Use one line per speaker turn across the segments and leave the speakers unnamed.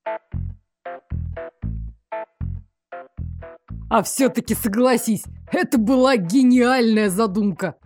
А все-таки согласись, это была гениальная задумка.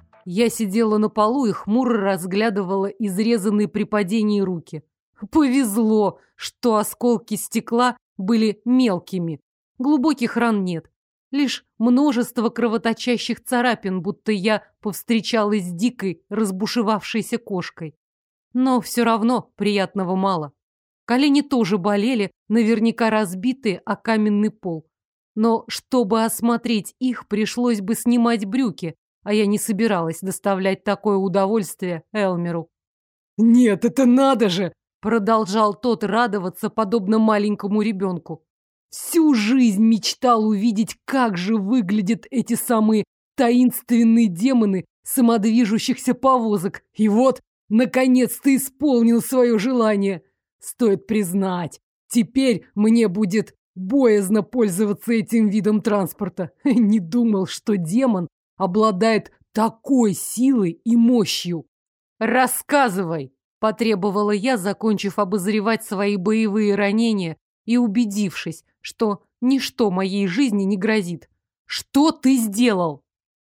Я сидела на полу и хмуро разглядывала изрезанные при падении руки. Повезло, что осколки стекла были мелкими. Глубоких ран нет. Лишь множество кровоточащих царапин, будто я повстречалась с дикой, разбушевавшейся кошкой. Но все равно приятного мало. Колени тоже болели, наверняка разбитые о каменный пол. Но чтобы осмотреть их, пришлось бы снимать брюки, а я не собиралась доставлять такое удовольствие Элмеру. «Нет, это надо же!» — продолжал тот радоваться, подобно маленькому ребенку. «Всю жизнь мечтал увидеть, как же выглядят эти самые таинственные демоны самодвижущихся повозок. И вот, наконец-то исполнил свое желание. Стоит признать, теперь мне будет боязно пользоваться этим видом транспорта. Не думал, что демон обладает такой силой и мощью. «Рассказывай!» – потребовала я, закончив обозревать свои боевые ранения и убедившись, что ничто моей жизни не грозит. «Что ты сделал?»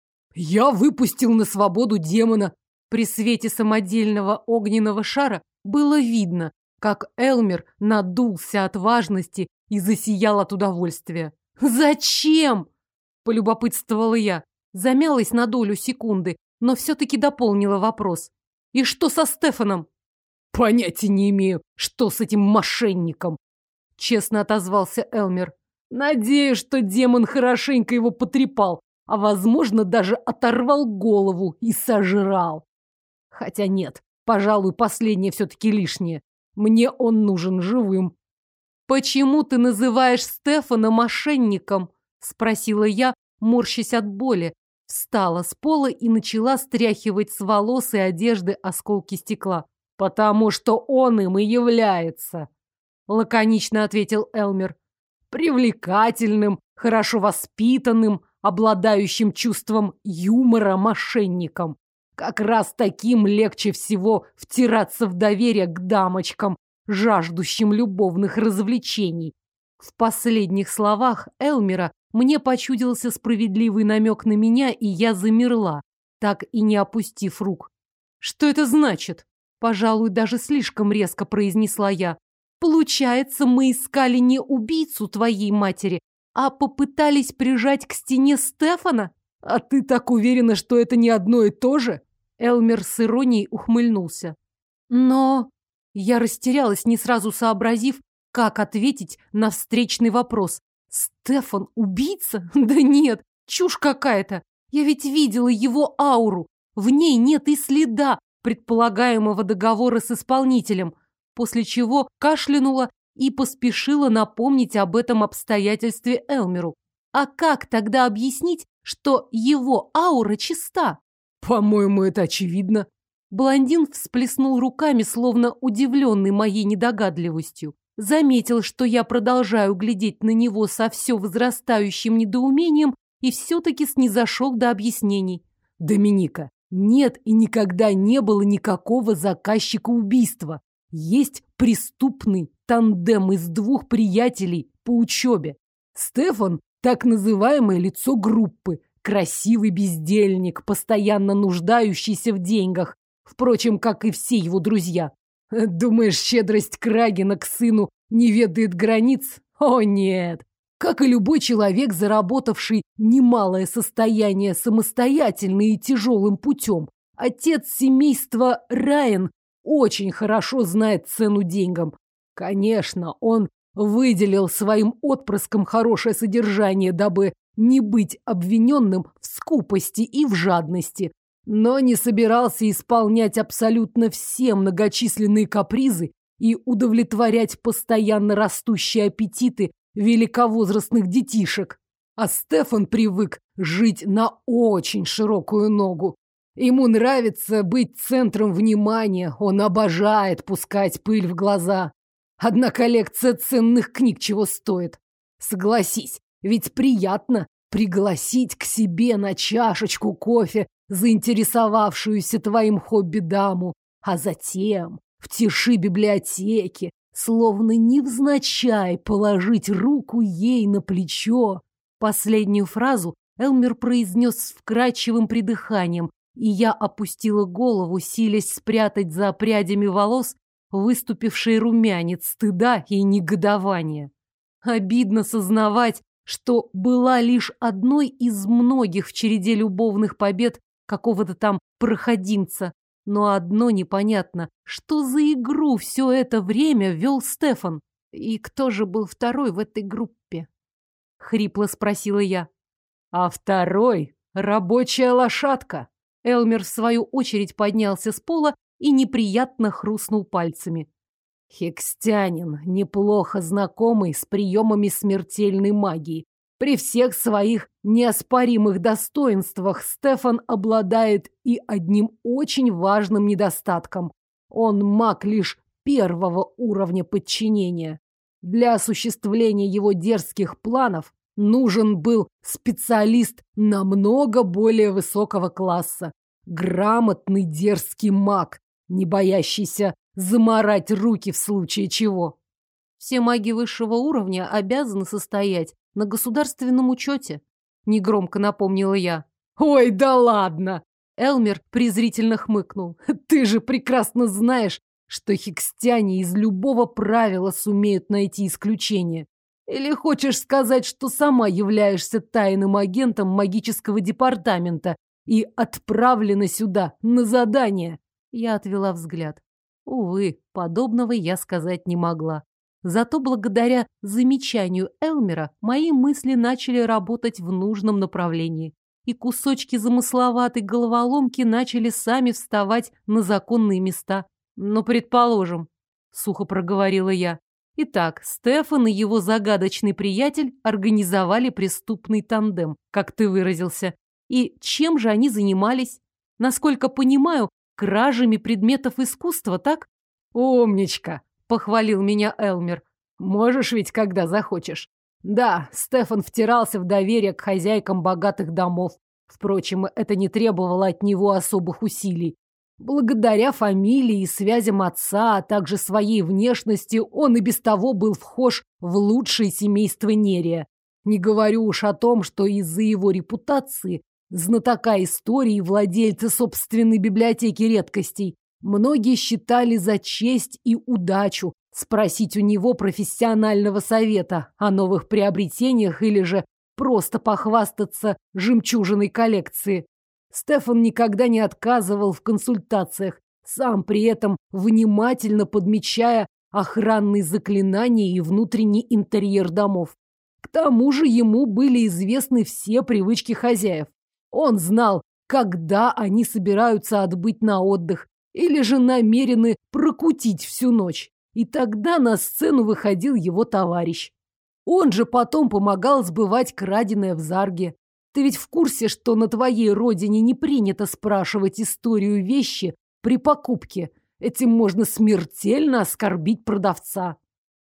«Я выпустил на свободу демона». При свете самодельного огненного шара было видно, как Элмер надулся от важности и засиял от удовольствия. «Зачем?» – полюбопытствовала я. Замялась на долю секунды, но все-таки дополнила вопрос. «И что со Стефаном?» «Понятия не имею, что с этим мошенником», – честно отозвался Элмер. «Надеюсь, что демон хорошенько его потрепал, а, возможно, даже оторвал голову и сожрал. Хотя нет, пожалуй, последнее все-таки лишнее. Мне он нужен живым». «Почему ты называешь Стефана мошенником?» – спросила я, морщась от боли. Встала с пола и начала стряхивать с волос и одежды осколки стекла. «Потому что он им и является», – лаконично ответил Элмер. «Привлекательным, хорошо воспитанным, обладающим чувством юмора мошенником. Как раз таким легче всего втираться в доверие к дамочкам, жаждущим любовных развлечений». В последних словах Элмера мне почудился справедливый намек на меня, и я замерла, так и не опустив рук. «Что это значит?» Пожалуй, даже слишком резко произнесла я. «Получается, мы искали не убийцу твоей матери, а попытались прижать к стене Стефана? А ты так уверена, что это не одно и то же?» Элмер с иронией ухмыльнулся. «Но...» Я растерялась, не сразу сообразив, как ответить на встречный вопрос. «Стефан убийца? Да нет, чушь какая-то. Я ведь видела его ауру. В ней нет и следа предполагаемого договора с исполнителем», после чего кашлянула и поспешила напомнить об этом обстоятельстве Элмеру. А как тогда объяснить, что его аура чиста? «По-моему, это очевидно». Блондин всплеснул руками, словно удивленный моей недогадливостью. Заметил, что я продолжаю глядеть на него со все возрастающим недоумением, и все-таки снизошел до объяснений. «Доминика, нет и никогда не было никакого заказчика убийства. Есть преступный тандем из двух приятелей по учебе. Стефан – так называемое лицо группы, красивый бездельник, постоянно нуждающийся в деньгах, впрочем, как и все его друзья. Думаешь, щедрость Крагена к сыну не ведает границ? О, нет! Как и любой человек, заработавший немалое состояние самостоятельно и тяжелым путем, отец семейства Райан очень хорошо знает цену деньгам. Конечно, он выделил своим отпрыскам хорошее содержание, дабы не быть обвиненным в скупости и в жадности, но не собирался исполнять абсолютно все многочисленные капризы и удовлетворять постоянно растущие аппетиты великовозрастных детишек. А Стефан привык жить на очень широкую ногу. Ему нравится быть центром внимания, он обожает пускать пыль в глаза. Одна коллекция ценных книг чего стоит. Согласись, ведь приятно пригласить к себе на чашечку кофе заинтересовавшуюся твоим хобби даму, а затем в тиши библиотеки словно невзначай положить руку ей на плечо. Последнюю фразу Элмер произнес с вкрадчивым придыханием, и я опустила голову, силясь спрятать за прядями волос выступивший румянец стыда и негодования. Обидно сознавать, что была лишь одной из многих в череде любовных побед какого-то там проходимца. Но одно непонятно, что за игру все это время вел Стефан? И кто же был второй в этой группе? Хрипло спросила я. А второй — рабочая лошадка. Элмер в свою очередь поднялся с пола и неприятно хрустнул пальцами. Хекстянин, неплохо знакомый с приемами смертельной магии. При всех своих неоспоримых достоинствах Стефан обладает и одним очень важным недостатком. Он маг лишь первого уровня подчинения. Для осуществления его дерзких планов нужен был специалист намного более высокого класса. Грамотный дерзкий маг, не боящийся замарать руки в случае чего. Все маги высшего уровня обязаны состоять на государственном учете, негромко напомнила я. Ой, да ладно! Элмер презрительно хмыкнул. Ты же прекрасно знаешь, что хекстяне из любого правила сумеют найти исключение. Или хочешь сказать, что сама являешься тайным агентом магического департамента и отправлена сюда на задание? Я отвела взгляд. Увы, подобного я сказать не могла. Зато благодаря замечанию Элмера мои мысли начали работать в нужном направлении, и кусочки замысловатой головоломки начали сами вставать на законные места. Ну, предположим, сухо проговорила я. Итак, Стефан и его загадочный приятель организовали преступный тандем, как ты выразился. И чем же они занимались? Насколько понимаю, кражами предметов искусства, так? Умничка, похвалил меня Элмер. Можешь ведь, когда захочешь. Да, Стефан втирался в доверие к хозяйкам богатых домов. Впрочем, это не требовало от него особых усилий. Благодаря фамилии и связям отца, а также своей внешности, он и без того был вхож в лучшее семейство Нерия. Не говорю уж о том, что из-за его репутации, знатока истории и владельца собственной библиотеки редкостей, многие считали за честь и удачу спросить у него профессионального совета о новых приобретениях или же просто похвастаться жемчужиной коллекции. Стефан никогда не отказывал в консультациях, сам при этом внимательно подмечая охранные заклинания и внутренний интерьер домов. К тому же ему были известны все привычки хозяев. Он знал, когда они собираются отбыть на отдых или же намерены прокутить всю ночь. И тогда на сцену выходил его товарищ. Он же потом помогал сбывать краденое в Зарге. Ты ведь в курсе, что на твоей родине не принято спрашивать историю вещи при покупке? Этим можно смертельно оскорбить продавца.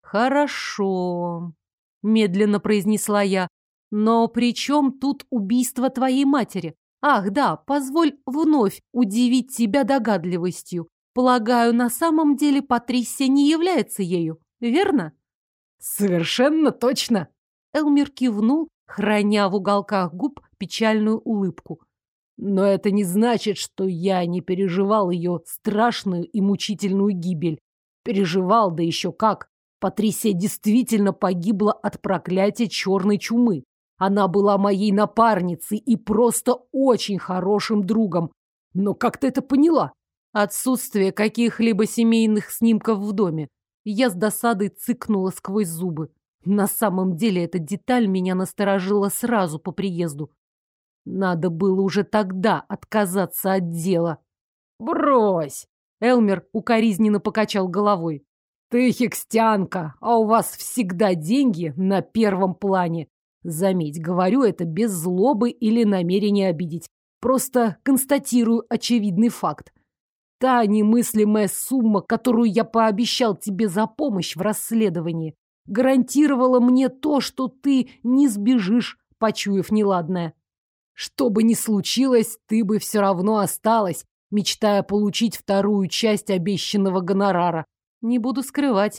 Хорошо, медленно произнесла я. Но при чем тут убийство твоей матери? Ах, да, позволь вновь удивить тебя догадливостью. Полагаю, на самом деле Патрисия не является ею, верно? Совершенно точно. Элмер кивнул, храня в уголках губ печальную улыбку. Но это не значит, что я не переживал ее страшную и мучительную гибель. Переживал, да еще как. Патрисия действительно погибла от проклятия черной чумы. Она была моей напарницей и просто очень хорошим другом. Но как ты это поняла? Отсутствие каких-либо семейных снимков в доме. Я с досадой цыкнула сквозь зубы. На самом деле эта деталь меня насторожила сразу по приезду. Надо было уже тогда отказаться от дела. Брось! Элмер укоризненно покачал головой. Ты хекстянка, а у вас всегда деньги на первом плане. Заметь, говорю это без злобы или намерения обидеть. Просто констатирую очевидный факт. Та немыслимая сумма, которую я пообещал тебе за помощь в расследовании, гарантировала мне то, что ты не сбежишь, почуяв неладное. Что бы ни случилось, ты бы все равно осталась, мечтая получить вторую часть обещанного гонорара. Не буду скрывать,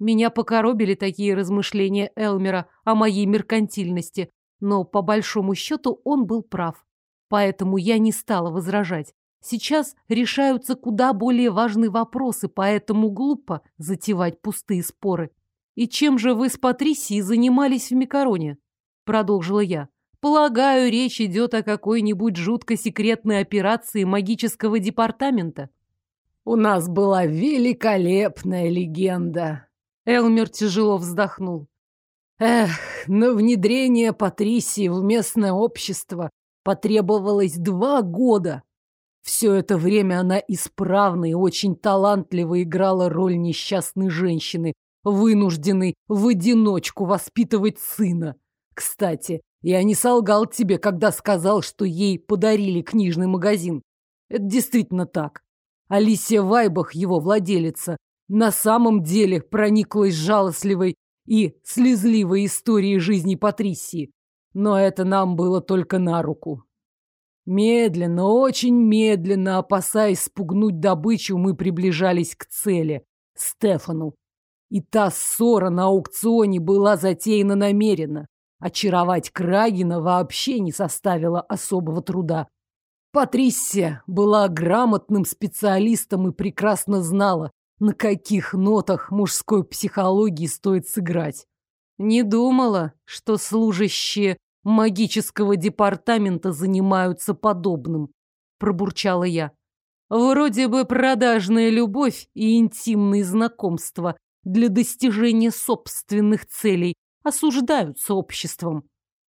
Меня покоробили такие размышления Элмера о моей меркантильности, но по большому счету он был прав. Поэтому я не стала возражать. Сейчас решаются куда более важные вопросы, поэтому глупо затевать пустые споры. «И чем же вы с Патрисией занимались в Микароне?» — продолжила я. «Полагаю, речь идет о какой-нибудь жутко секретной операции магического департамента».
«У нас была великолепная легенда».
Элмер тяжело вздохнул.
Эх, на внедрение Патрисии в местное общество потребовалось 2 года. Все это время она исправно и очень талантливо играла роль несчастной женщины, вынужденной в одиночку воспитывать сына. Кстати, я не солгал тебе, когда сказал, что ей подарили книжный магазин. Это действительно так. Алисия Вайбах, его владелица, на самом деле прониклась жалостливой и слезливой историей жизни Патрисии. Но это нам было только на руку. Медленно, очень медленно, опасаясь спугнуть добычу, мы приближались к цели — Стефану. И та ссора на аукционе была затеяна намеренно. Очаровать Крагина вообще не составило особого труда. Патрисия была грамотным специалистом и прекрасно знала, на каких нотах мужской психологии стоит сыграть.
Не думала, что служащие магического департамента занимаются подобным, пробурчала я. Вроде бы продажная любовь и интимные знакомства для достижения собственных целей осуждаются обществом.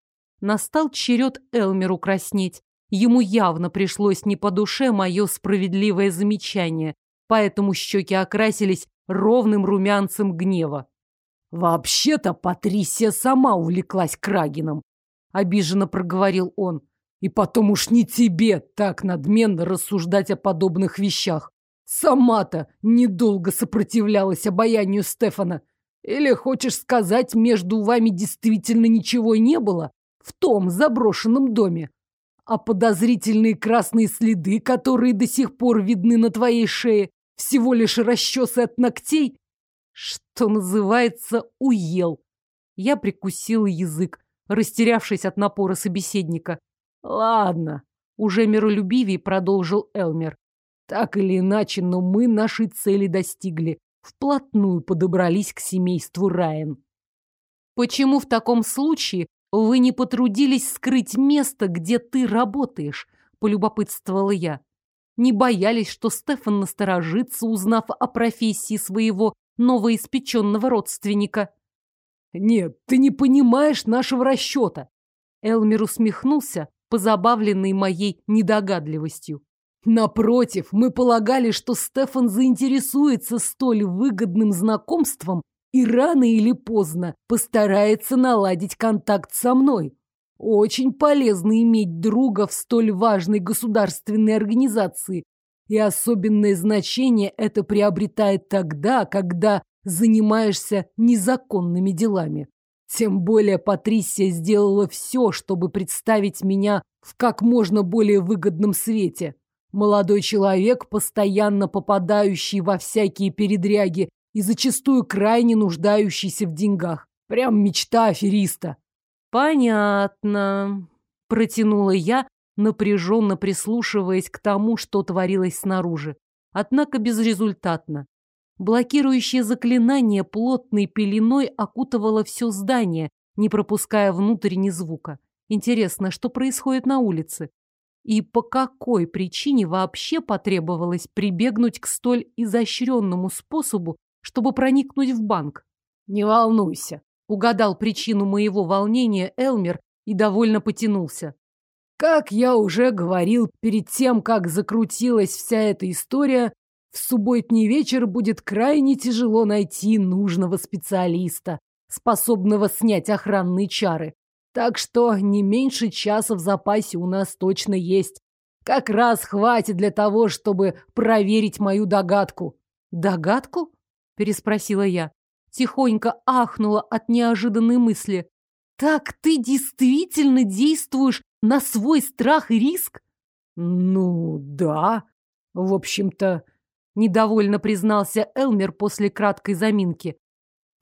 Настал черед Элмеру краснеть. Ему явно пришлось не по душе мое справедливое замечание, поэтому щеки окрасились ровным румянцем гнева.
«Вообще-то Патрисия сама увлеклась Крагином», — обиженно проговорил он. «И потом уж не тебе так надменно рассуждать о подобных вещах. Сама-то недолго сопротивлялась обаянию Стефана. Или хочешь сказать, между вами действительно ничего не было в том заброшенном доме? А подозрительные красные следы, которые до сих пор видны на твоей шее, всего лишь расчесы от ногтей?»
Что называется, уел. Я прикусила язык, растерявшись от напора собеседника.
«Ладно», —
уже миролюбивее продолжил Элмер.
«Так или иначе, но мы нашей цели достигли. Вплотную подобрались к семейству Райан».
«Почему в таком случае вы не потрудились скрыть место, где ты работаешь?» — полюбопытствовала я. Не боялись, что Стефан насторожится, узнав о профессии своего новоиспеченного родственника?
«Нет, ты не понимаешь нашего расчета!»
Элмер усмехнулся, позабавленный моей недогадливостью.
«Напротив, мы полагали, что Стефан заинтересуется столь выгодным знакомством и рано или поздно постарается наладить контакт со мной. Очень полезно иметь друга в столь важной государственной организации, и особенное значение это приобретает тогда, когда занимаешься незаконными делами. Тем более Патрисия сделала все, чтобы представить меня в как можно более выгодном свете. Молодой человек, постоянно попадающий во всякие передряги и зачастую крайне нуждающийся в деньгах. Прям мечта афериста».
«Понятно», — протянула я, напряженно прислушиваясь к тому, что творилось снаружи. Однако безрезультатно. Блокирующее заклинание плотной пеленой окутывало все здание, не пропуская внутрь ни звука. Интересно, что происходит на улице? И по какой причине вообще потребовалось прибегнуть к столь изощренному способу, чтобы проникнуть в банк?
«Не волнуйся»,
— угадал причину моего волнения Элмер и довольно потянулся.
«Как я уже говорил, перед тем, как закрутилась вся эта история, в субботний вечер будет крайне тяжело найти нужного специалиста, способного снять охранные чары. Так что не меньше часа в запасе у нас точно есть. Как раз хватит для того, чтобы проверить мою догадку».
«Догадку?» — переспросила я. Тихонько ахнула от неожиданной мысли. «Так ты действительно действуешь на свой страх и риск?»
«Ну, да. В общем-то...»
Недовольно признался Элмер после краткой заминки.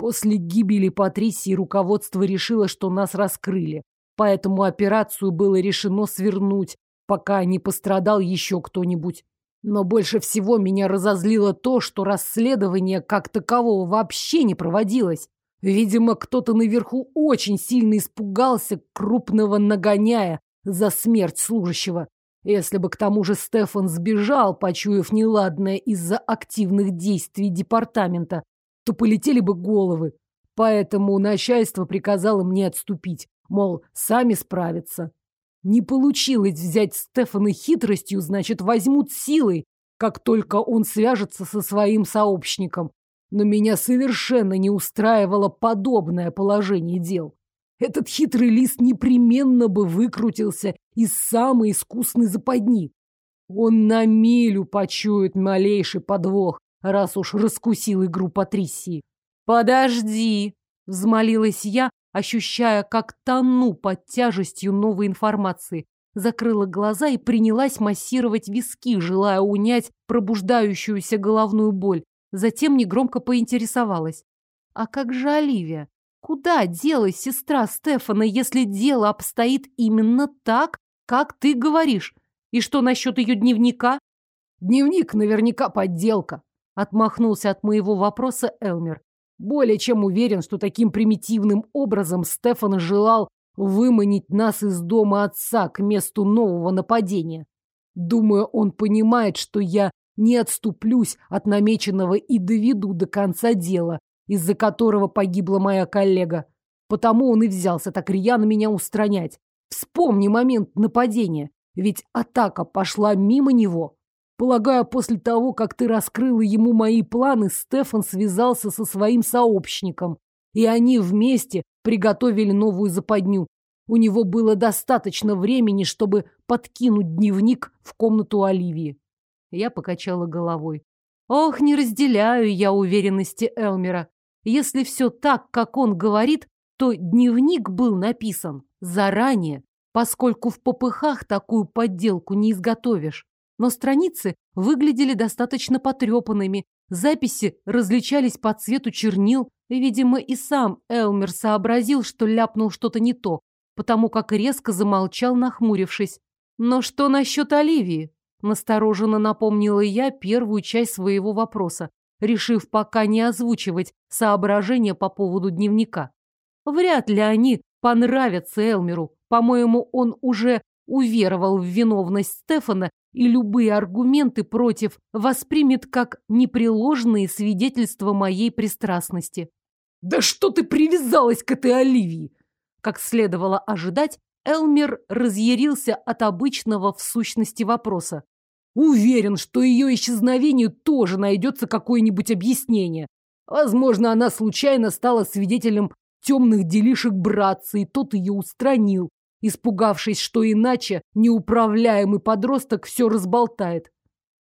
После гибели Патрисии руководство решило, что нас раскрыли. Поэтому операцию было решено свернуть, пока не пострадал еще кто-нибудь. Но больше всего меня разозлило то, что расследование как такового вообще не проводилось. Видимо, кто-то наверху очень сильно испугался крупного нагоняя за смерть служащего. Если бы к тому же Стефан сбежал, почуяв неладное из-за активных действий департамента, то полетели бы головы. Поэтому начальство приказало мне отступить, мол, сами справятся. Не получилось взять Стефана хитростью, значит, возьмут силой, как только он свяжется со своим сообщником. Но меня совершенно не устраивало подобное положение дел. Этот хитрый лис непременно бы выкрутился из самой искусной западни. Он на милю почует малейший подвох, раз уж раскусил игру Патрисии.
«Подожди!» — взмолилась я, ощущая, как тону под тяжестью новой информации. Закрыла глаза и принялась массировать виски, желая унять пробуждающуюся головную боль. Затем негромко поинтересовалась. «А как же Оливия? Куда делась сестра Стефана, если дело обстоит именно так, как ты говоришь? И что насчет ее дневника?»
«Дневник наверняка подделка», — отмахнулся от моего вопроса Элмер. «Более чем уверен, что таким примитивным образом Стефан желал выманить нас из дома отца к месту нового нападения. Думаю, он понимает, что я не отступлюсь от намеченного и доведу до конца дела, из-за которого погибла моя коллега. Потому он и взялся так рьяно меня устранять. Вспомни момент нападения, ведь атака пошла мимо него. Полагаю, после того, как ты раскрыла ему мои планы, Стефан связался со своим сообщником, и они вместе приготовили новую западню. У него было достаточно времени, чтобы подкинуть дневник в комнату Оливии». Я покачала головой. Ох, не разделяю я уверенности Элмера. Если все так, как он говорит, то дневник был написан заранее, поскольку в попыхах такую подделку не изготовишь. Но страницы выглядели достаточно потрепанными, записи различались по цвету чернил, и, видимо, и сам Элмер сообразил, что ляпнул что-то не то, потому как резко замолчал, нахмурившись. «Но что насчет Оливии?» Настороженно напомнила я первую часть своего вопроса, решив пока не озвучивать соображения по поводу дневника. Вряд ли они понравятся Элмеру. По-моему, он уже уверовал в виновность Стефана и любые аргументы против воспримет как непреложные свидетельства моей пристрастности. «Да что ты привязалась к этой Оливии?» Как следовало ожидать, Элмер разъярился от обычного в сущности вопроса. «Уверен, что ее исчезновению тоже найдется какое-нибудь объяснение. Возможно, она случайно стала свидетелем темных делишек братца, и тот ее устранил, испугавшись, что иначе неуправляемый подросток все разболтает».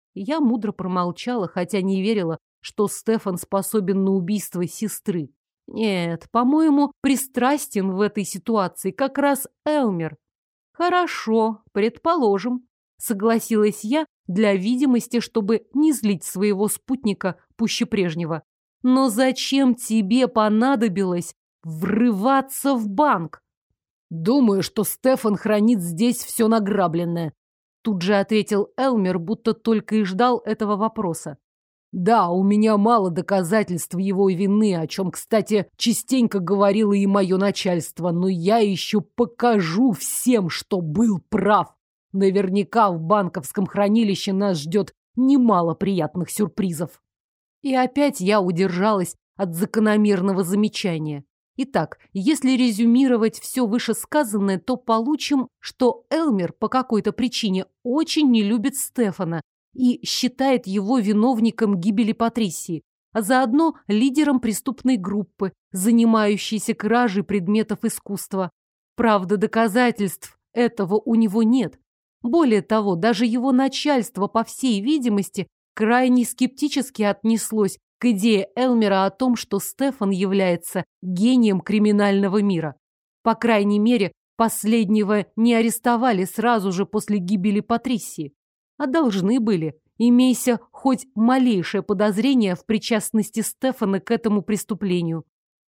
Я мудро промолчала, хотя не верила, что Стефан способен на убийство сестры. Нет, по-моему, пристрастен в этой ситуации как раз Элмер. «Хорошо, предположим», — согласилась я для видимости, чтобы не злить своего спутника пуще прежнего. «Но зачем тебе понадобилось врываться в банк?» «Думаю, что Стефан хранит здесь все награбленное», — тут же ответил Элмер, будто только и ждал этого вопроса. «Да, у меня мало доказательств его вины, о чем, кстати, частенько говорило и мое начальство, но я еще покажу всем, что был прав. Наверняка в банковском хранилище нас ждет немало приятных сюрпризов». И опять я удержалась от закономерного замечания. Итак, если резюмировать все вышесказанное, то получим, что Элмер по какой-то причине очень не любит Стефана и считает его виновником гибели Патрисии, а заодно лидером преступной группы, занимающейся кражей предметов искусства. Правда, доказательств этого у него нет. Более того, даже его начальство, по всей видимости, крайне скептически отнеслось к идее Элмера о том, что Стефан является гением криминального мира. По крайней мере, последнего не арестовали сразу же после гибели Патрисии. А должны были, имейся хоть малейшее подозрение в причастности Стефана к этому преступлению.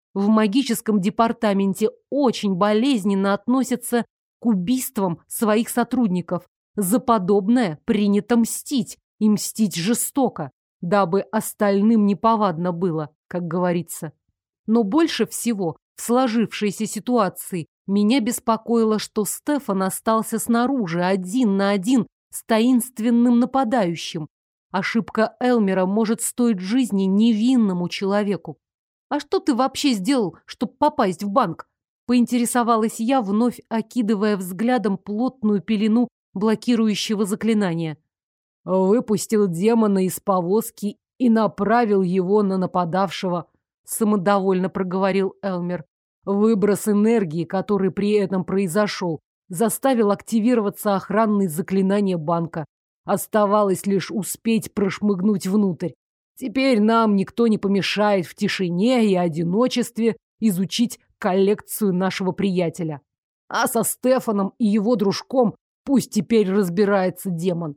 В магическом департаменте очень болезненно относятся к убийствам своих сотрудников. За подобное принято мстить, и мстить жестоко, дабы остальным неповадно было, как говорится. Но больше всего в сложившейся ситуации меня беспокоило, что Стефан остался снаружи один на один с таинственным нападающим. Ошибка Элмера может стоить жизни невинному человеку. «А что ты вообще сделал, чтобы попасть в банк?» Поинтересовалась я, вновь окидывая взглядом плотную пелену блокирующего заклинания.
Выпустил демона из повозки и направил его на нападавшего, самодовольно проговорил Элмер. Выброс энергии, который при этом произошел, заставил активироваться охранные заклинания банка. Оставалось лишь успеть прошмыгнуть внутрь. Теперь нам никто не помешает в тишине и одиночестве изучить коллекцию нашего приятеля. А со Стефаном и его дружком пусть теперь разбирается демон.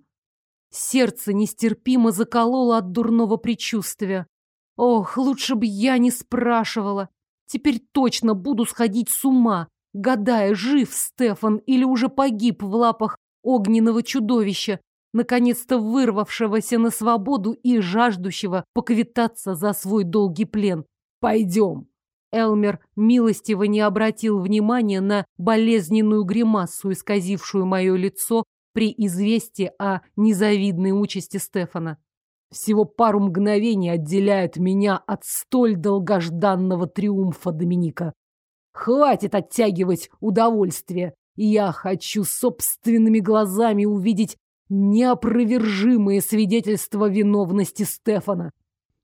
Сердце нестерпимо закололо от дурного предчувствия. Ох, лучше бы я не спрашивала. Теперь точно буду сходить с ума, гадая, жив Стефан или уже погиб в лапах огненного чудовища, наконец-то вырвавшегося на свободу и жаждущего поквитаться за свой долгий плен.
Пойдем.
Элмер милостиво не обратил внимания на болезненную гримасу, исказившую мое лицо при известии о незавидной участи Стефана.
Всего пару мгновений отделяет меня от столь долгожданного триумфа Доминика. Хватит оттягивать удовольствие. Я хочу собственными глазами увидеть неопровержимые свидетельства виновности Стефана.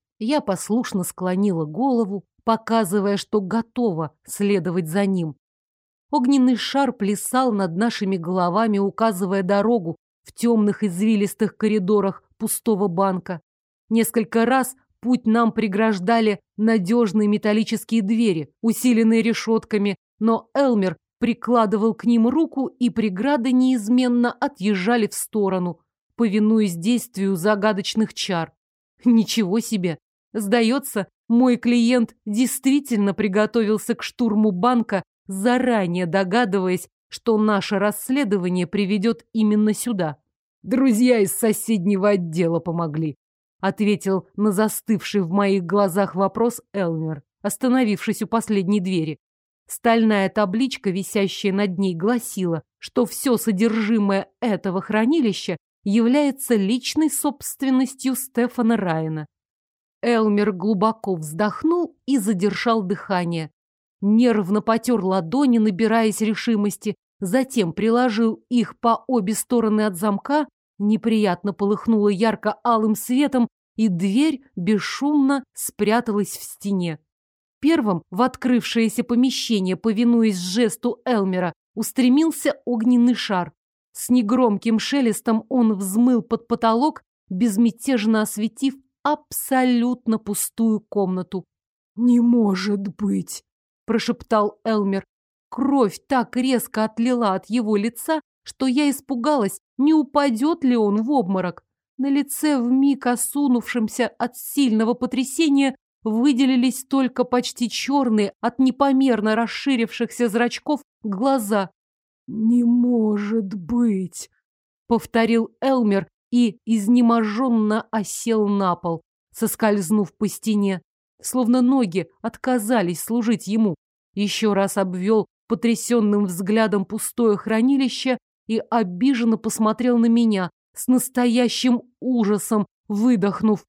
Я послушно склонила голову, показывая, что готова следовать за ним. Огненный шар плясал над нашими головами, указывая дорогу в темных извилистых коридорах пустого банка. Несколько раз путь нам преграждали надежные металлические двери, усиленные решетками, но Элмер прикладывал к ним руку, и преграды неизменно отъезжали в сторону, повинуясь действию загадочных чар. Ничего себе! Сдается, мой клиент действительно приготовился к штурму банка, заранее догадываясь, что наше расследование приведет именно сюда.
Друзья из соседнего отдела помогли, ответил на застывший в моих глазах вопрос Элмер, остановившись у последней двери.
Стальная табличка, висящая над ней, гласила, что все содержимое этого хранилища является личной собственностью Стефана Райана. Элмер глубоко вздохнул и задержал дыхание. Нервно потер ладони, набираясь решимости, затем приложил их по обе стороны от замка, неприятно полыхнуло ярко-алым светом, и дверь бесшумно спряталась в стене. Первым в открывшееся помещение, повинуясь жесту Элмера, устремился огненный шар. С негромким шелестом он взмыл под потолок, безмятежно осветив абсолютно пустую комнату.
«Не может быть!» – прошептал Элмер.
Кровь так резко отлила от его лица, что я испугалась, не упадет ли он в обморок. На лице, вмиг осунувшемся от сильного потрясения, выделились только почти черные от непомерно расширившихся зрачков глаза.
«Не может быть!»
— повторил Элмер и изнеможенно осел на пол, соскользнув по стене, словно ноги отказались служить ему. Еще раз обвел потрясенным взглядом пустое хранилище и обиженно посмотрел на меня, с настоящим ужасом выдохнув: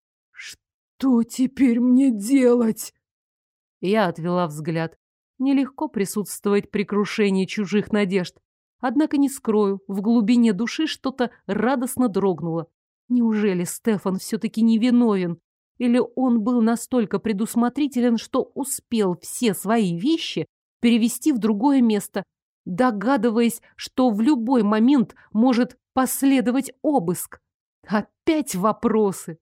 «Что теперь мне делать?»
Я отвела взгляд. Нелегко присутствовать при крушении чужих надежд. Однако не скрою, в глубине души что-то радостно дрогнуло. Неужели Стефан все-таки невиновен? Или он был настолько предусмотрителен, что успел все свои вещи перевести в другое место, догадываясь, что в любой момент может последовать обыск? Опять вопросы.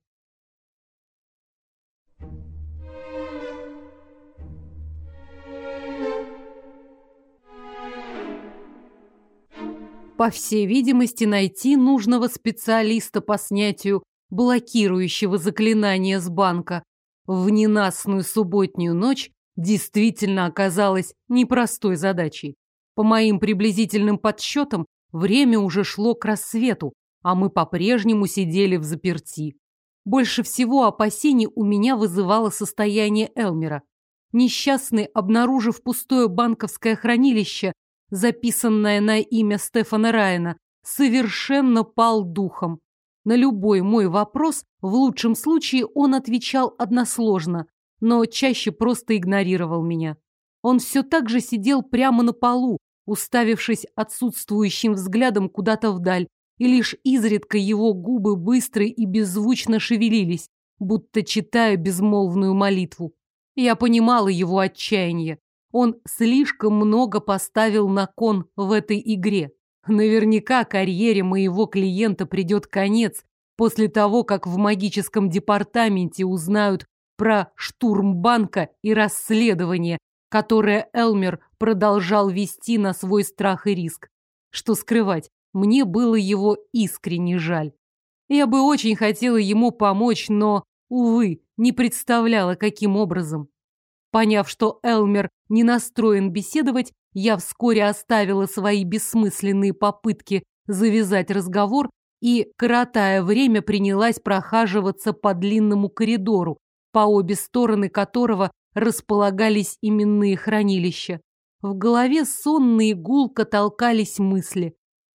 По всей видимости, найти нужного специалиста по снятию блокирующего заклинания с банка в ненастную субботнюю ночь действительно оказалась непростой задачей. По моим приблизительным подсчетам, время уже шло к рассвету, а мы по-прежнему сидели взаперти. Больше всего опасений у меня вызывало состояние Элмера. Несчастный, обнаружив пустое банковское хранилище, записанное на имя Стефана Райана, совершенно пал духом. На любой мой вопрос, в лучшем случае, он отвечал односложно, но чаще просто игнорировал меня. Он все так же сидел прямо на полу, уставившись отсутствующим взглядом куда-то вдаль, и лишь изредка его губы быстро и беззвучно шевелились, будто читая безмолвную молитву. Я понимала его отчаяние. Он слишком много поставил на кон в этой игре. Наверняка карьере моего клиента придет конец после того, как в магическом департаменте узнают про штурм банка и расследование, которое Элмер продолжал вести на свой страх и риск. Что скрывать, мне было его искренне жаль. Я бы очень хотела ему помочь, но, увы, не представляла, каким образом. Поняв, что Элмер не настроен беседовать, я вскоре оставила свои бессмысленные попытки завязать разговор и, коротая время, принялась прохаживаться по длинному коридору, по обе стороны которого располагались именные хранилища. В голове сонно и гулко толкались мысли.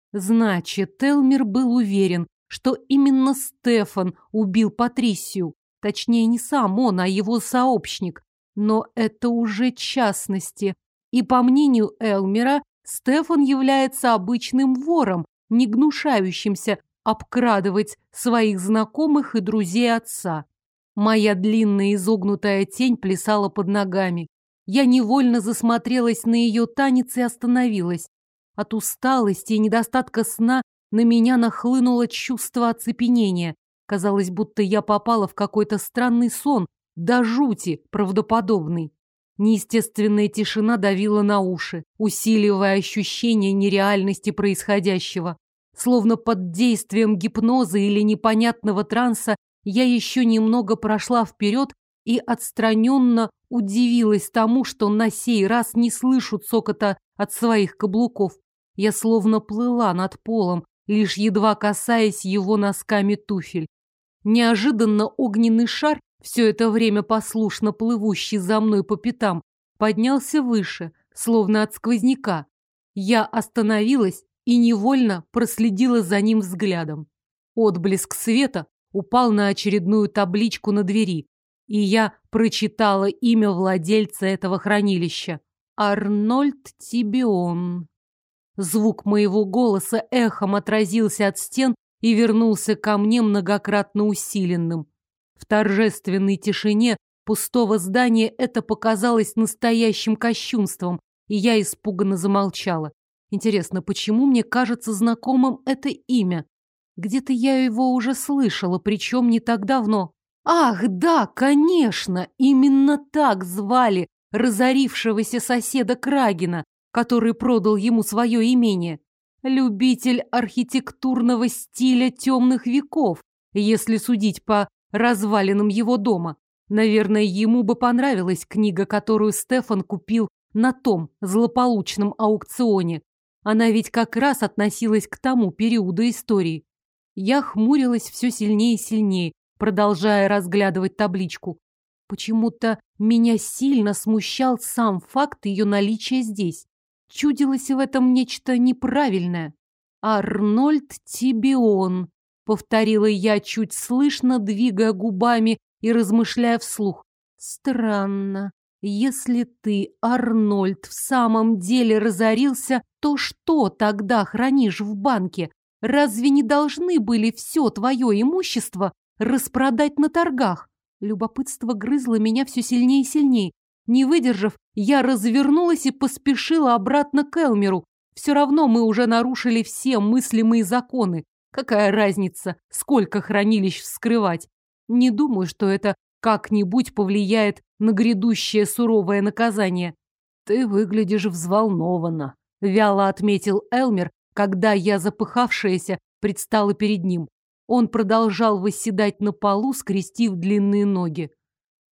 Значит, Элмер был уверен, что именно Стефан убил Патрисию. Точнее, не сам он, а его сообщник. Но это уже частности. И, по мнению Элмера, Стефан является обычным вором, не гнушающимся обкрадывать своих знакомых и друзей отца. Моя длинная изогнутая тень плясала под ногами. Я невольно засмотрелась на ее танец и остановилась. От усталости и недостатка сна на меня нахлынуло чувство оцепенения. Казалось, будто я попала в какой-то странный сон, до жути правдоподобный. Неестественная тишина давила на уши, усиливая ощущение нереальности происходящего. Словно под действием гипноза или непонятного транса я еще немного прошла вперед и отстраненно удивилась тому, что на сей раз не слышу цокота от своих каблуков. Я словно плыла над полом, лишь едва касаясь его носками туфель. Неожиданно огненный шар, все это время послушно плывущий за мной по пятам, поднялся выше, словно от сквозняка. Я остановилась и невольно проследила за ним взглядом. Отблеск света упал на очередную табличку на двери, и я прочитала имя владельца этого хранилища. Арнольд Тибион. Звук моего голоса эхом отразился от стен и вернулся ко мне многократно усиленным. В торжественной тишине пустого здания это показалось настоящим кощунством, и я испуганно замолчала. Интересно, почему мне кажется знакомым это имя? Где-то я его уже слышала, причем не так давно. Ах, да, конечно, именно так звали разорившегося соседа Крагина, который продал ему свое имение. Любитель архитектурного стиля темных веков, если судить по развалинам его дома. Наверное, ему бы понравилась книга, которую Стефан купил на том злополучном аукционе. Она ведь как раз относилась к тому периоду истории. Я хмурилась все сильнее и сильнее, продолжая разглядывать табличку. Почему-то меня сильно смущал сам факт ее наличия здесь. Чудилось в этом нечто неправильное. «Арнольд Тибион», — повторила я чуть слышно, двигая губами и размышляя вслух. «Странно. Если ты, Арнольд, в самом деле разорился, то что тогда хранишь в банке? Разве не должны были все твое имущество распродать на торгах?» Любопытство грызло меня все сильнее и сильнее. Не выдержав, я развернулась и поспешила обратно к Элмеру. Все равно мы уже нарушили все мыслимые законы. Какая разница, сколько хранилищ вскрывать? Не думаю, что это как-нибудь повлияет на грядущее суровое наказание. «Ты выглядишь взволнованно», — вяло отметил Элмер, когда я, запыхавшаяся, предстала перед ним. Он продолжал восседать на полу, скрестив длинные ноги.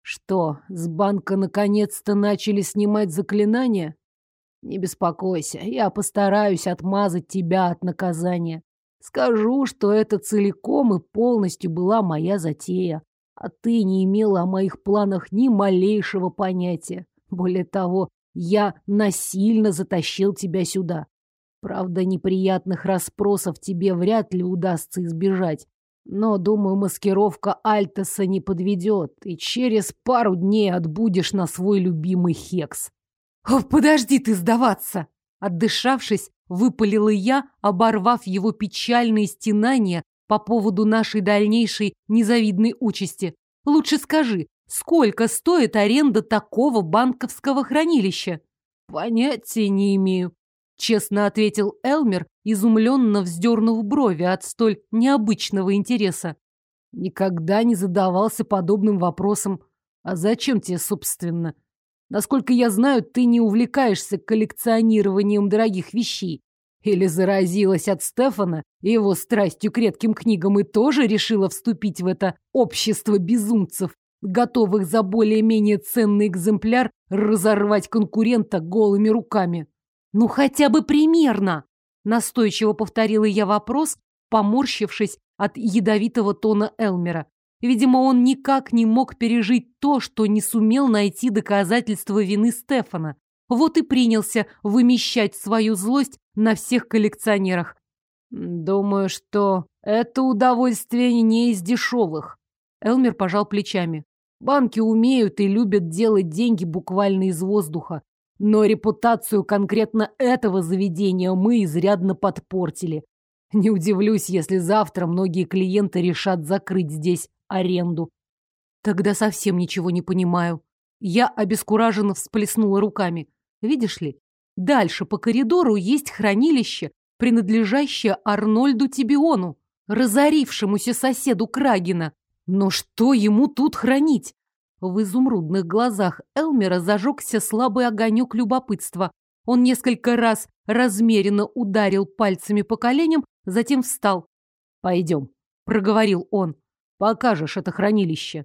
Что, с банка наконец-то начали снимать заклинания? Не беспокойся, я постараюсь отмазать тебя от наказания. Скажу, что это целиком и полностью была моя затея, а ты не имела о моих планах ни малейшего понятия. Более того, я насильно затащил тебя сюда. Правда, неприятных расспросов тебе вряд ли удастся избежать. Но, думаю, маскировка Альтоса не подведет, и через пару дней отбудешь на свой любимый Хекс.
«О, подожди ты сдаваться!» Отдышавшись, выпалила я, оборвав его печальные стенания по поводу нашей дальнейшей незавидной участи. «Лучше скажи, сколько стоит аренда такого банковского хранилища?»
«Понятия не имею», —
честно ответил Элмер, изумленно вздернув брови от столь необычного интереса.
«Никогда не задавался подобным вопросом. А зачем тебе, собственно? Насколько я знаю, ты не увлекаешься коллекционированием дорогих вещей. Или заразилась от Стефана и его страстью к редким книгам и тоже решила вступить в это общество безумцев, готовых за более-менее ценный экземпляр разорвать конкурента голыми руками?»
«Ну хотя бы примерно!» Настойчиво повторила я вопрос, поморщившись от ядовитого тона Элмера. Видимо, он никак не мог пережить то, что не сумел найти доказательства вины Стефана. Вот и принялся вымещать свою злость на всех коллекционерах.
«Думаю, что это удовольствие не из дешевых».
Элмер пожал плечами.
«Банки умеют и любят делать деньги буквально из воздуха. Но репутацию конкретно этого заведения мы изрядно подпортили. Не удивлюсь, если завтра многие клиенты решат закрыть здесь аренду».
«Тогда совсем ничего не понимаю». Я обескураженно всплеснула руками. «Видишь ли, дальше по коридору есть хранилище, принадлежащее Арнольду Тибиону, разорившемуся соседу Крагина. Но что ему тут хранить?» В изумрудных глазах Элмера зажегся слабый огонек любопытства. Он несколько раз размеренно ударил пальцами по коленям, затем встал.
«Пойдем», —
проговорил он.
«Покажешь это хранилище».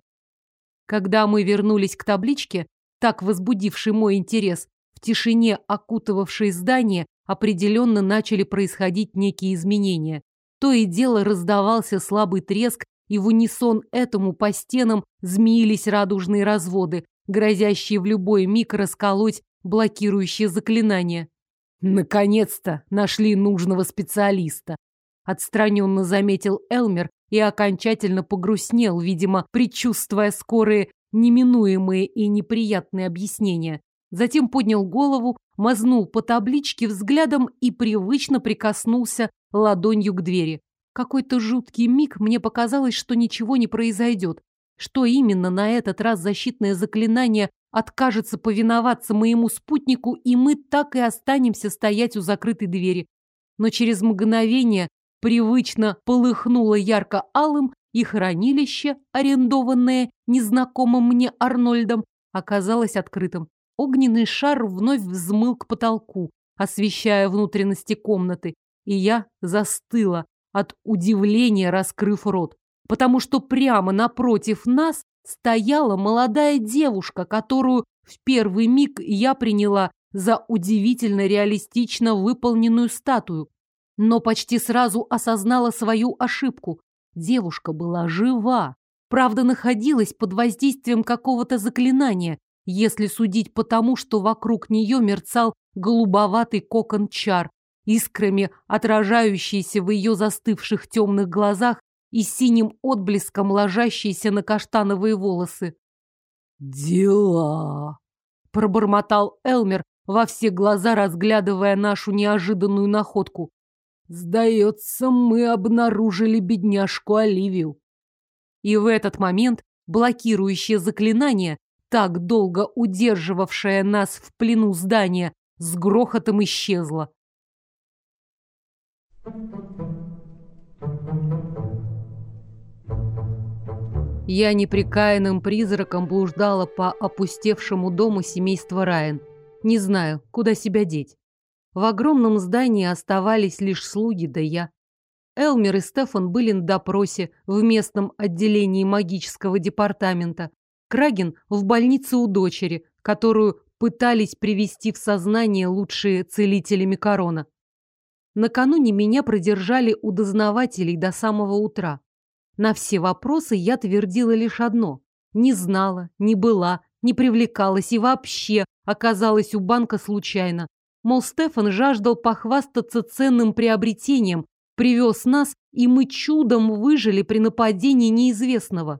Когда мы вернулись к табличке, так возбудившей мой интерес, в тишине, окутывавшей здание, определенно начали происходить некие изменения. То и дело раздавался слабый треск, и в унисон этому по стенам змеились радужные разводы, грозящие в любой миг расколоть блокирующие заклинания.
«Наконец-то нашли нужного специалиста», — отстраненно заметил Элмер и окончательно погрустнел, видимо, предчувствуя скорые неминуемые и неприятные объяснения. Затем поднял голову, мазнул по табличке взглядом и привычно прикоснулся ладонью к двери. Какой-то жуткий миг мне показалось, что ничего не произойдет. Что именно на этот раз защитное заклинание откажется повиноваться моему спутнику, и мы так и останемся стоять у закрытой двери. Но через мгновение привычно полыхнуло ярко-алым, и хранилище, арендованное незнакомым мне Арнольдом, оказалось открытым. Огненный шар вновь взмыл к потолку, освещая внутренности комнаты, и я застыла, от удивления раскрыв рот, потому что прямо напротив нас стояла молодая девушка, которую в первый миг я приняла за удивительно реалистично выполненную статую, но почти сразу осознала свою ошибку. Девушка была жива, правда, находилась под воздействием какого-то заклинания, если судить по тому, что вокруг нее мерцал голубоватый кокон чар, искрами отражающийся в ее застывших темных глазах и синим отблеском ложащийся на каштановые волосы. «Дела!» — пробормотал Элмер, во все глаза разглядывая нашу неожиданную находку. «Сдается, мы обнаружили бедняжку Оливию».
И в этот момент блокирующее заклинание, так долго удерживавшее нас в плену здания, с грохотом исчезло. Я непрекаянным призраком блуждала по опустевшему дому семейства Райан. Не знаю, куда себя деть. В огромном здании оставались лишь слуги да я. Элмер и Стефан были на допросе в местном отделении магического департамента. Крагин в больнице у дочери, которую пытались привести в сознание лучшие целители Микарона. Накануне меня продержали у дознавателей до самого утра. На все вопросы я твердила лишь одно. Не знала, не была, не привлекалась и вообще оказалась у банка случайно. Мол, Стефан жаждал похвастаться ценным приобретением, привез нас, и мы чудом выжили при нападении неизвестного.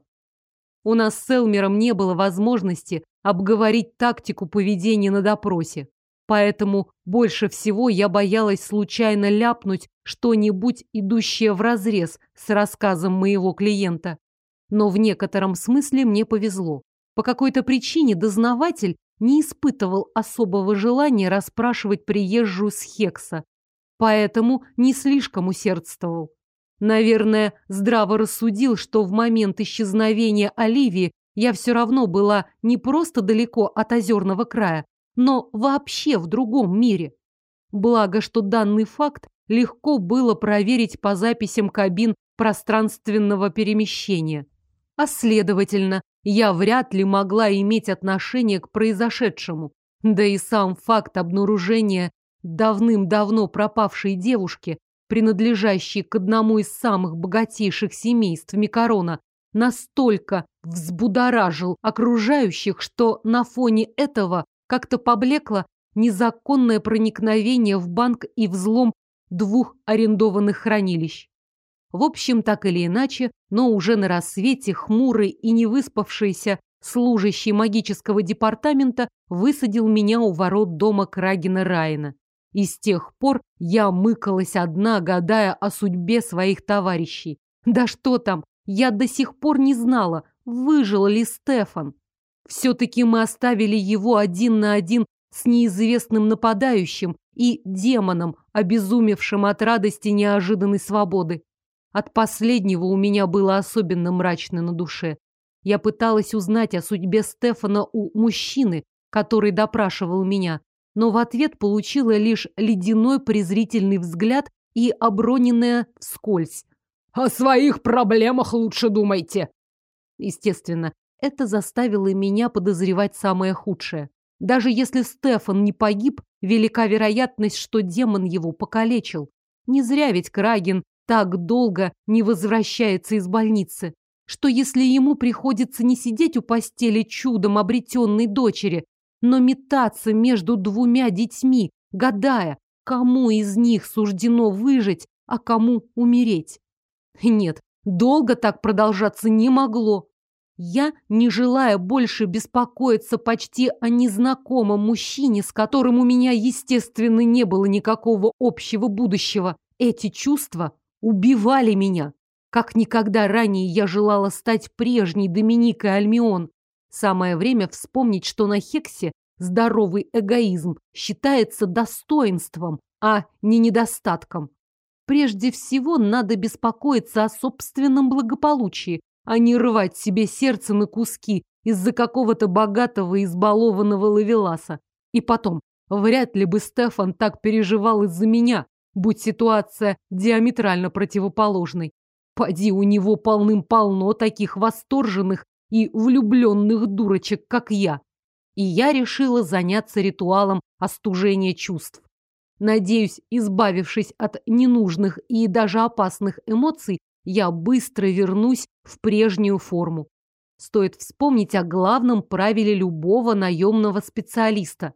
У нас с Элмером не было возможности обговорить тактику поведения на допросе. Поэтому больше всего я боялась случайно ляпнуть что-нибудь, идущее вразрез с рассказом моего клиента. Но в некотором смысле мне повезло. По какой-то причине дознаватель не испытывал особого желания расспрашивать приезжую с Хекса, поэтому не слишком усердствовал. Наверное, здраво рассудил, что в момент исчезновения Оливии я все равно была не просто далеко от озерного края, но вообще в другом мире. Благо, что данный факт легко было проверить по записям кабин пространственного перемещения. А следовательно, я вряд ли могла иметь отношение к произошедшему. Да и сам факт обнаружения давным-давно пропавшей девушки, принадлежащей к одному из самых богатейших семейств Микарона, настолько взбудоражил окружающих, что на фоне этого как-то поблекло незаконное проникновение в банк и взлом 2 арендованных хранилищ. В общем, так или иначе, но уже на рассвете хмурый и невыспавшийся служащий магического департамента высадил меня у ворот дома Крагина Райана. И с тех пор я мыкалась одна, гадая о судьбе своих товарищей. Да что там, я до сих пор не знала, выжил ли Стефан. Все-таки мы оставили его один на один с неизвестным нападающим и демоном, обезумевшим от радости неожиданной свободы. От последнего у меня было особенно мрачно на душе. Я пыталась узнать о судьбе Стефана у мужчины, который допрашивал меня, но в ответ получила лишь ледяной презрительный взгляд и оброненное вскользь: «О своих проблемах лучше думайте!» Естественно, это заставило меня подозревать самое худшее. Даже если Стефан не погиб, велика вероятность, что демон его покалечил. Не зря ведь Крагин так долго не возвращается из больницы. Что если ему приходится не сидеть у постели чудом обретенной дочери, но метаться между 2 детьми, гадая, кому из них суждено выжить, а кому умереть? Нет, долго так продолжаться не могло. Я, не желая больше беспокоиться почти о незнакомом мужчине, с которым у меня, естественно, не было никакого общего будущего, эти чувства убивали меня. Как никогда ранее я желала стать прежней Доминикой Альмион. Самое время вспомнить, что на Хексе здоровый эгоизм считается достоинством, а не недостатком. Прежде всего, надо беспокоиться о собственном благополучии, а не рвать себе сердце на куски из-за какого-то богатого и избалованного ловеласа. И потом, вряд ли бы Стефан так переживал из-за меня, будь ситуация диаметрально противоположной. Поди, у него полным-полно таких восторженных и влюбленных дурочек, как я. И я решила заняться ритуалом остужения чувств. Надеюсь, избавившись от ненужных и даже опасных эмоций, я быстро вернусь в прежнюю форму. Стоит вспомнить о главном правиле любого наемного специалиста.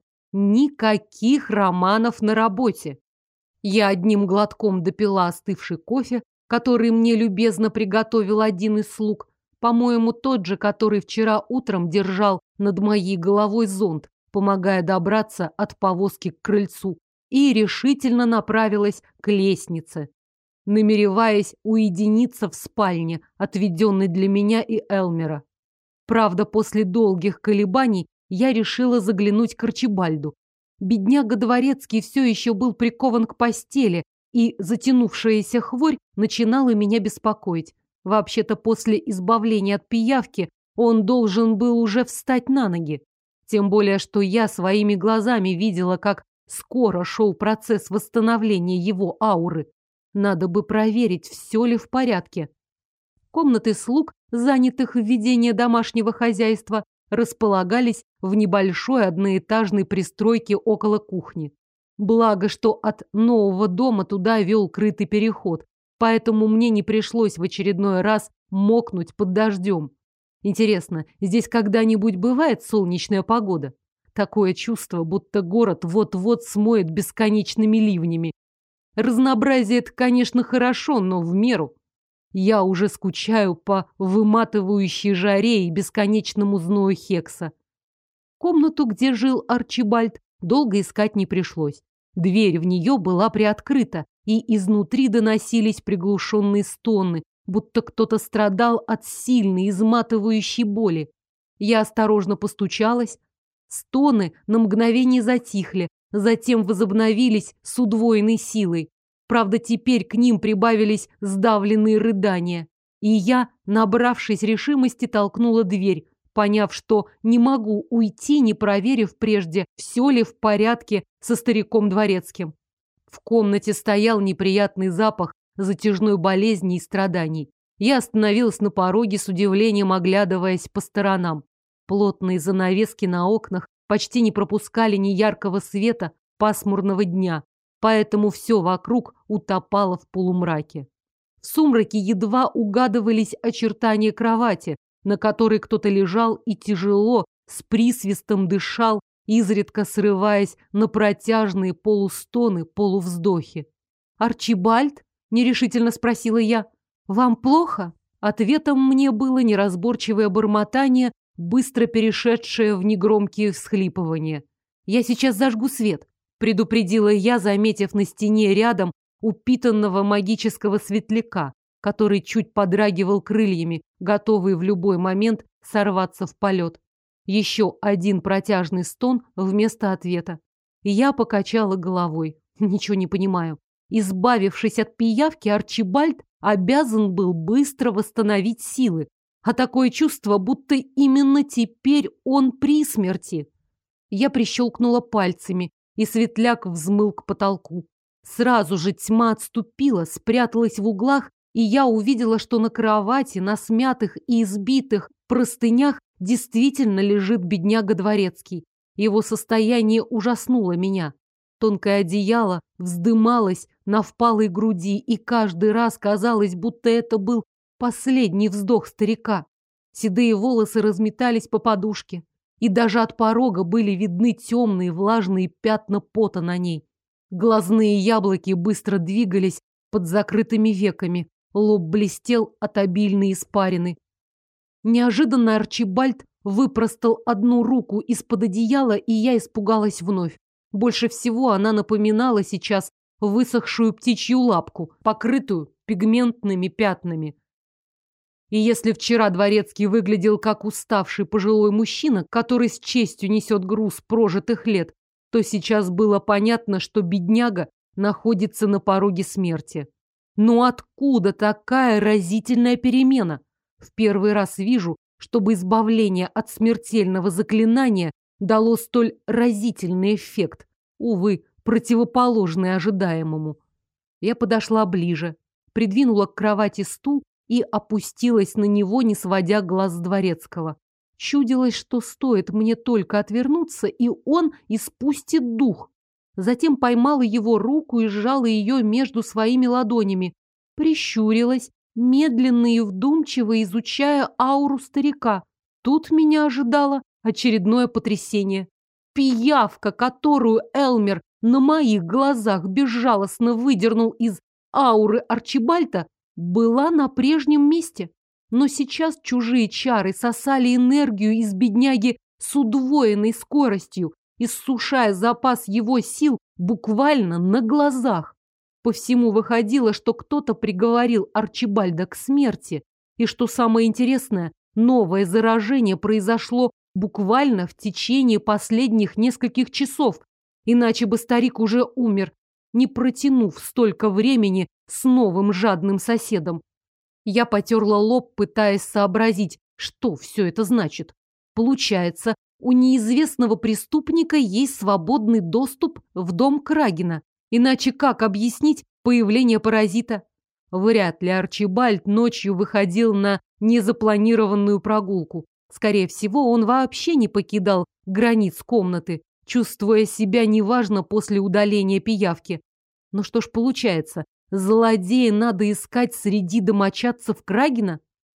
Никаких романов на работе. Я одним глотком допила остывший кофе, который мне любезно приготовил один из слуг, по-моему, тот же, который вчера утром держал над моей головой зонт, помогая добраться от повозки к крыльцу, и решительно направилась к лестнице, намереваясь уединиться в спальне, отведенной для меня и Элмера. Правда, после долгих колебаний я решила заглянуть к Арчибальду. Бедняга Дворецкий все еще был прикован к постели, и затянувшаяся хворь начинала меня беспокоить. Вообще-то после избавления от пиявки он должен был уже встать на ноги. Тем более, что я своими глазами видела, как скоро шел процесс восстановления его ауры. Надо бы проверить, все ли в порядке. Комнаты слуг занятых в ведении домашнего хозяйства, располагались в небольшой одноэтажной пристройке около кухни. Благо, что от нового дома туда вел крытый переход, поэтому мне не пришлось в очередной раз мокнуть под дождем. Интересно, здесь когда-нибудь бывает солнечная погода? Такое чувство, будто город вот-вот смоет бесконечными ливнями. Разнообразие это, конечно, хорошо, но в меру. Я уже скучаю по выматывающей жаре и бесконечному зною Хекса. Комнату, где жил Арчибальд, долго искать не пришлось. Дверь в нее была приоткрыта, и изнутри доносились приглушенные стоны, будто кто-то страдал от сильной, изматывающей боли. Я осторожно постучалась. Стоны на мгновение затихли, затем возобновились с удвоенной силой. Правда, теперь к ним прибавились сдавленные рыдания. И я, набравшись решимости, толкнула дверь, поняв, что не могу уйти, не проверив прежде, все ли в порядке со стариком Дворецким. В комнате стоял неприятный запах затяжной болезни и страданий. Я остановилась на пороге с удивлением, оглядываясь по сторонам. Плотные занавески на окнах почти не пропускали ни яркого света пасмурного дня, поэтому все вокруг утопало в полумраке. В сумраке едва угадывались очертания кровати, на которой кто-то лежал и тяжело, с присвистом дышал, изредка срываясь на протяжные полустоны, полувздохи. «Арчибальд?» – нерешительно спросила я. «Вам плохо?» Ответом мне было неразборчивое бормотание, быстро перешедшее в негромкие всхлипывания. «Я сейчас зажгу свет», – предупредила я, заметив на стене рядом упитанного магического светляка, который чуть подрагивал крыльями, готовый в любой момент сорваться в полет. Еще один протяжный стон вместо ответа. Я покачала головой. Ничего не понимаю. Избавившись от пиявки, Арчибальд обязан был быстро восстановить силы. А такое чувство, будто именно теперь он при смерти. Я прищелкнула пальцами, и светляк взмыл к потолку. Сразу же тьма отступила, спряталась в углах, и я увидела, что на кровати, на смятых и избитых простынях действительно лежит бедняга Дворецкий. Его состояние ужаснуло меня. Тонкое одеяло вздымалось на впалой груди, и каждый раз казалось, будто это был последний вздох старика. Седые волосы разметались по подушке, и даже от порога были видны темные влажные пятна пота на ней. Глазные яблоки быстро двигались под закрытыми веками, лоб блестел от обильной испарины. Неожиданно Арчибальд выпростал одну руку из-под одеяла, и я испугалась вновь. Больше всего она напоминала сейчас высохшую птичью лапку, покрытую пигментными пятнами. И если вчера Дворецкий выглядел как уставший пожилой мужчина, который с честью несет груз прожитых лет, то сейчас было понятно, что бедняга находится на пороге смерти. Но откуда такая разительная перемена? В первый раз вижу, чтобы избавление от смертельного заклинания дало столь разительный эффект. Увы, противоположный ожидаемому. Я подошла ближе, придвинула к кровати стул и опустилась на него, не сводя глаз с Дворецкого. Чудилось, что стоит мне только отвернуться, и он испустит дух. Затем поймала его руку и сжала ее между своими ладонями. Прищурилась, медленно и вдумчиво изучая ауру старика. Тут меня ожидало очередное потрясение. Пиявка, которую Элмер на моих глазах безжалостно выдернул из ауры Арчибальда, была на прежнем месте. Но сейчас чужие чары сосали энергию из бедняги с удвоенной скоростью, иссушая запас его сил буквально на глазах. По всему выходило, что кто-то приговорил Арчибальда к смерти, и, что самое интересное, новое заражение произошло буквально в течение последних нескольких часов, иначе бы старик уже умер, не протянув столько времени с новым жадным соседом. Я потерла лоб, пытаясь сообразить, что все это значит. Получается, у неизвестного преступника есть свободный доступ в дом Крагина. Иначе как объяснить появление паразита? Вряд ли Арчибальд ночью выходил на незапланированную прогулку. Скорее всего, он вообще не покидал границ комнаты, чувствуя себя неважно после удаления пиявки. Ну что ж получается, злодея надо искать среди домочадцев Крагина?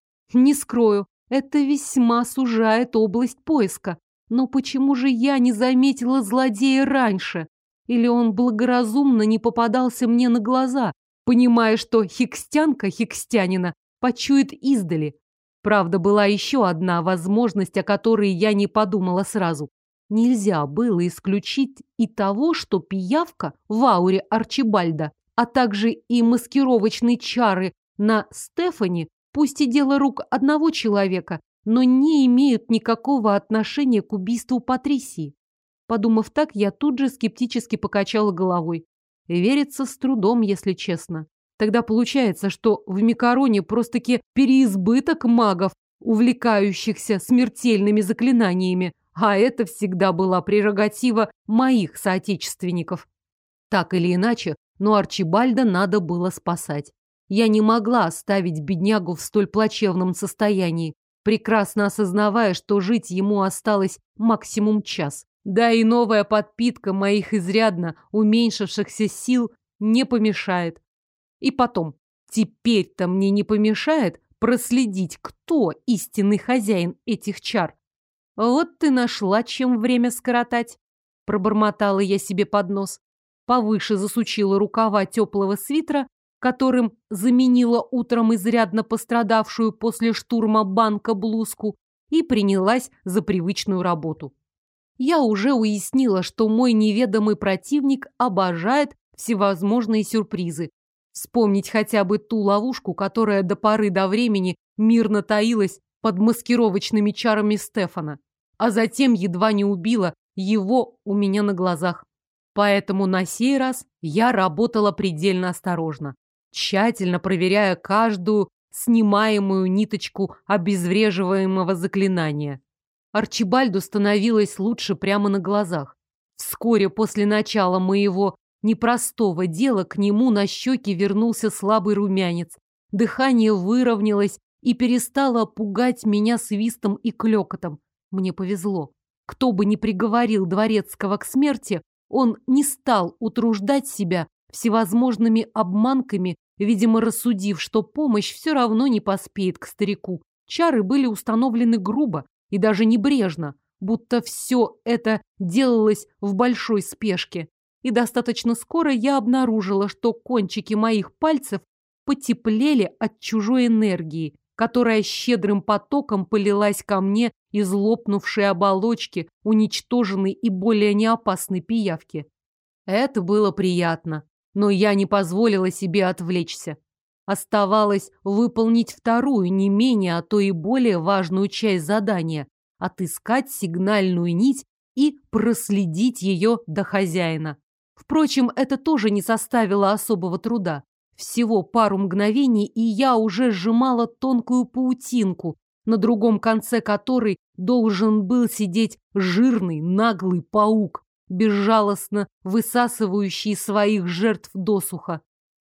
Не скрою, это весьма сужает область поиска. Но почему же я не заметила злодея раньше? Или он благоразумно не попадался мне на глаза, понимая, что хикстянка хикстянина почует издали? Правда, была еще одна возможность, о которой я не подумала сразу. Нельзя было исключить и того, что пиявка в ауре Арчибальда, а также и маскировочные чары на Стефани, пусть и дело рук одного человека, но не имеют никакого отношения к убийству Патрисии. Подумав так, я тут же скептически покачала головой. Верится с трудом, если честно. Тогда получается, что в Микароне просто-таки переизбыток магов, увлекающихся смертельными заклинаниями, а это всегда была прерогатива моих соотечественников. Так или иначе, но Арчибальда надо было спасать. Я не могла оставить беднягу в столь плачевном состоянии, прекрасно осознавая, что жить ему осталось максимум час. Да и новая подпитка моих изрядно уменьшившихся сил не помешает. И потом, теперь-то мне не помешает проследить, кто истинный хозяин этих чар. Вот ты нашла, чем время скоротать, пробормотала я себе под нос. Повыше засучила рукава теплого свитера, которым заменила утром изрядно пострадавшую после штурма банка блузку, и принялась за привычную работу. Я уже уяснила, что мой неведомый противник обожает всевозможные сюрпризы. Вспомнить хотя бы ту ловушку, которая до поры до времени мирно таилась под маскировочными чарами Стефана, а затем едва не убила его у меня на глазах. Поэтому на сей раз я работала предельно осторожно, тщательно проверяя каждую снимаемую ниточку обезвреживаемого заклинания. Арчибальду становилось лучше прямо на глазах. Вскоре после начала моего непростого дела к нему на щеки вернулся слабый румянец. Дыхание выровнялось и перестало пугать меня свистом и клёкотом. Мне повезло. Кто бы ни приговорил Дворецкого к смерти, он не стал утруждать себя всевозможными обманками, видимо, рассудив, что помощь все равно не поспеет к старику. Чары были установлены грубо и даже небрежно, будто все это делалось в большой спешке. И достаточно скоро я обнаружила, что кончики моих пальцев потеплели от чужой энергии, которая щедрым потоком полилась ко мне из лопнувшей оболочки уничтоженной и более неопасной пиявки. Это было приятно, но я не позволила себе отвлечься. Оставалось выполнить вторую, не менее, а то и более важную часть задания – отыскать сигнальную нить и проследить ее до хозяина. Впрочем, это тоже не составило особого труда. Всего пару мгновений, и я уже сжимала тонкую паутинку, на другом конце которой должен был сидеть жирный, наглый паук, безжалостно высасывающий своих жертв досуха.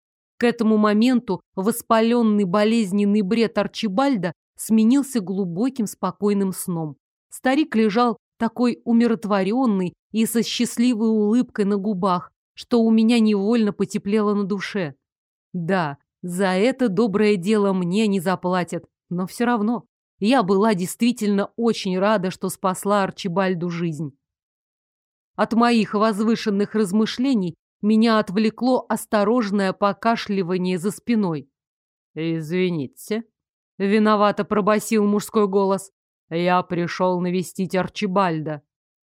К этому моменту воспаленный болезненный бред Арчибальда сменился глубоким спокойным сном. Старик лежал такой умиротворенный и со счастливой улыбкой на губах, что у меня невольно потеплело на душе. Да, за это доброе дело мне не заплатят, но все равно я была действительно очень рада, что спасла Арчибальду жизнь. От моих возвышенных размышлений меня отвлекло осторожное покашливание за спиной. «Извините», — виновато пробасил мужской голос, — «я пришел навестить Арчибальда».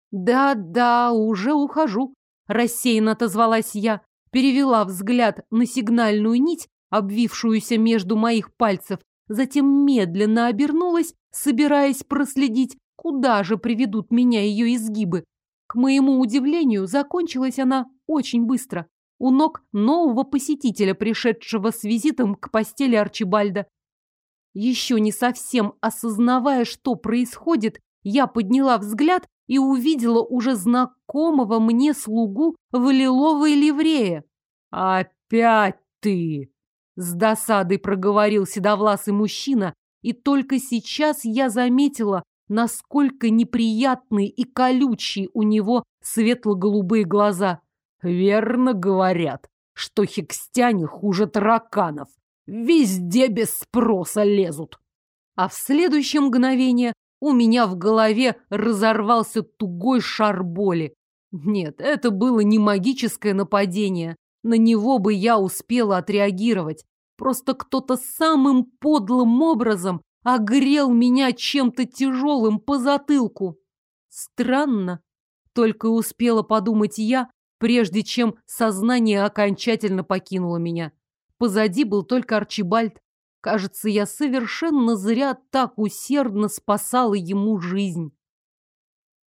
«Да, уже ухожу», — рассеянно отозвалась я, перевела взгляд на сигнальную нить, обвившуюся между моих пальцев, затем медленно обернулась, собираясь проследить, куда же приведут меня ее изгибы. К моему удивлению, закончилась она очень быстро, у ног нового посетителя, пришедшего с визитом к постели Арчибальда. Еще не совсем осознавая, что происходит, я подняла взгляд и увидела уже знакомого мне слугу в лиловой ливрее. «Опять ты!» — с досадой проговорил седовласый мужчина И только сейчас я заметила, насколько неприятные и колючие у него светло-голубые глаза.
Верно говорят, что хикстяне хуже тараканов. Везде без спроса лезут.
А в следующее мгновение у меня в голове разорвался тугой шар боли. Нет, это было не магическое нападение. На него бы я успела отреагировать. Просто кто-то самым подлым образом огрел меня чем-то тяжелым по затылку. Странно. Только успела подумать я, прежде чем сознание окончательно покинуло меня. Позади был только Арчибальд. Кажется, я совершенно зря так усердно спасала ему жизнь.